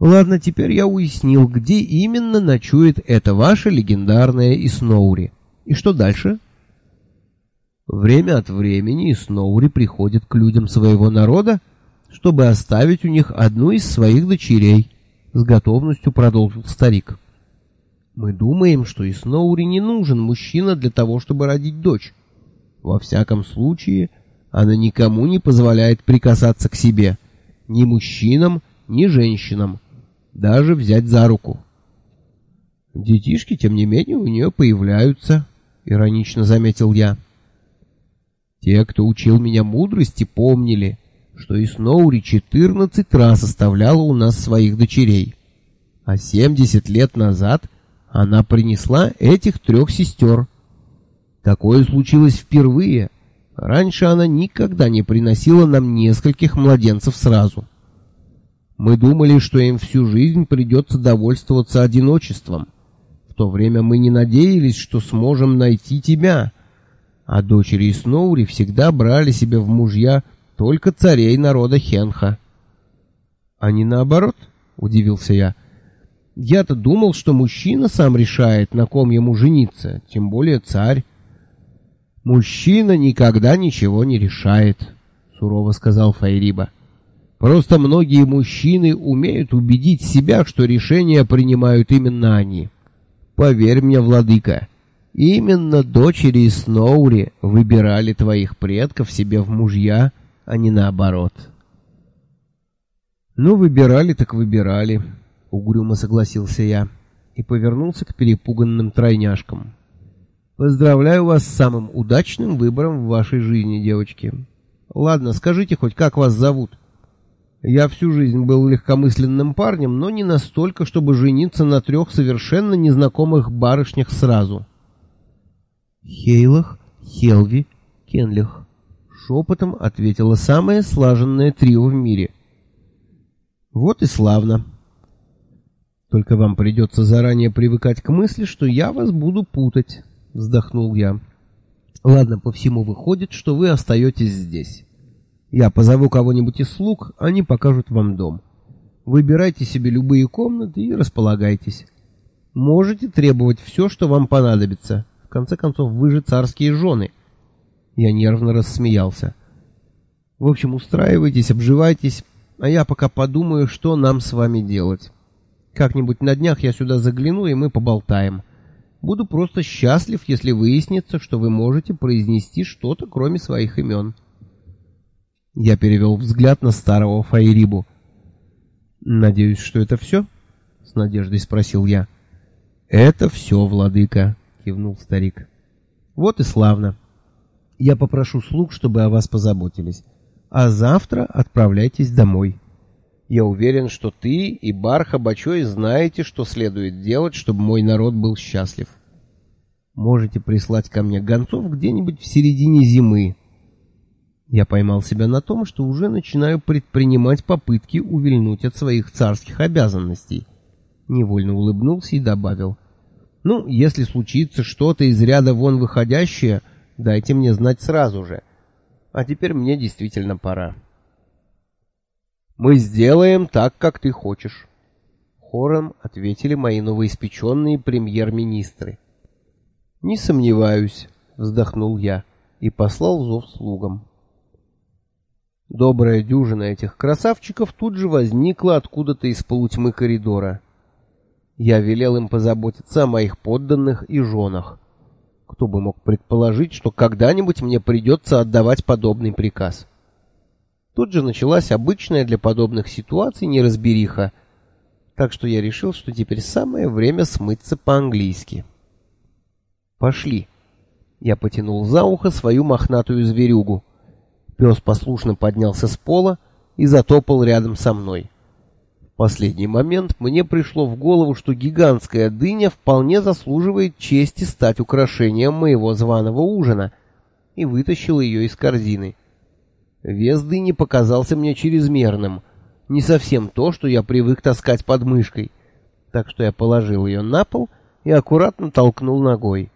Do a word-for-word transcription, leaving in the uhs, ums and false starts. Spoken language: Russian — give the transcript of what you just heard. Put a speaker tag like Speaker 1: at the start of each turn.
Speaker 1: Ладно, теперь я уяснил, где именно ночует эта ваша легендарная Исноури. И что дальше? Время от времени Исноури приходит к людям своего народа, чтобы оставить у них одну из своих дочерей, с готовностью продолжил старик. Мы думаем, что Исноури не нужен мужчина для того, чтобы родить дочь. Во всяком случае, она никому не позволяет прикасаться к себе, ни мужчинам, ни женщинам, даже взять за руку. Детишки, тем не менее, у нее появляются, иронично заметил я. Те, кто учил меня мудрости, помнили, что Исноури четырнадцать раз оставляла у нас своих дочерей, а семьдесят лет назад она принесла этих трех сестер. Такое случилось впервые. Раньше она никогда не приносила нам нескольких младенцев сразу. Мы думали, что им всю жизнь придется довольствоваться одиночеством. В то время мы не надеялись, что сможем найти тебя. А дочери Исноури всегда брали себе в мужья только царей народа Хенха. А не наоборот, удивился я. Я-то думал, что мужчина сам решает, на ком ему жениться, тем более царь. Мужчина никогда ничего не решает, сурово сказал Файриба. Просто многие мужчины умеют убедить себя, что решения принимают именно они. Поверь мне, владыка, именно дочери Исноури выбирали твоих предков себе в мужья, а не наоборот. Ну, выбирали так выбирали, угрюмо согласился я и повернулся к перепуганным тройняшкам. Поздравляю вас с самым удачным выбором в вашей жизни, девочки. Ладно, скажите хоть, как вас зовут? Я всю жизнь был легкомысленным парнем, но не настолько, чтобы жениться на трех совершенно незнакомых барышнях сразу. Хейлах, Хелви, Кенлих. Шепотом ответила самое слаженное трио в мире. Вот и славно. Только вам придется заранее привыкать к мысли, что я вас буду путать, вздохнул я. Ладно, по всему выходит, что вы остаетесь здесь. Я позову кого-нибудь из слуг, они покажут вам дом. Выбирайте себе любые комнаты и располагайтесь. Можете требовать все, что вам понадобится. В конце концов, вы же царские жены. Я нервно рассмеялся. В общем, устраивайтесь, обживайтесь, а я пока подумаю, что нам с вами делать. Как-нибудь на днях я сюда загляну, и мы поболтаем. Буду просто счастлив, если выяснится, что вы можете произнести что-то, кроме своих имен. Я перевел взгляд на старого Файрибу. «Надеюсь, что это все?» — с надеждой спросил я. «Это все, владыка», — кивнул старик. «Вот и славно. Я попрошу слуг, чтобы о вас позаботились. А завтра отправляйтесь домой. Я уверен, что ты и Барха Бачой знаете, что следует делать, чтобы мой народ был счастлив. Можете прислать ко мне гонцов где-нибудь в середине зимы». Я поймал себя на том, что уже начинаю предпринимать попытки увильнуть от своих царских обязанностей. Невольно улыбнулся и добавил: «Ну, если случится что-то из ряда вон выходящее, дайте мне знать сразу же. А теперь мне действительно пора». «Мы сделаем так, как ты хочешь», — хором ответили мои новоиспеченные премьер-министры. «Не сомневаюсь», — вздохнул я и послал зов слугам. Добрая дюжина этих красавчиков тут же возникла откуда-то из полутьмы коридора. Я велел им позаботиться о моих подданных и женах. Кто бы мог предположить, что когда-нибудь мне придется отдавать подобный приказ. Тут же началась обычная для подобных ситуаций неразбериха, так что я решил, что теперь самое время смыться по-английски. «Пошли!» Я потянул за ухо свою мохнатую зверюгу. Пес послушно поднялся с пола и затопал рядом со мной. В последний момент мне пришло в голову, что гигантская дыня вполне заслуживает чести стать украшением моего званого ужина, и вытащил ее из корзины. Вес дыни показался мне чрезмерным, не совсем то, что я привык таскать под мышкой, так что я положил ее на пол и аккуратно толкнул ногой.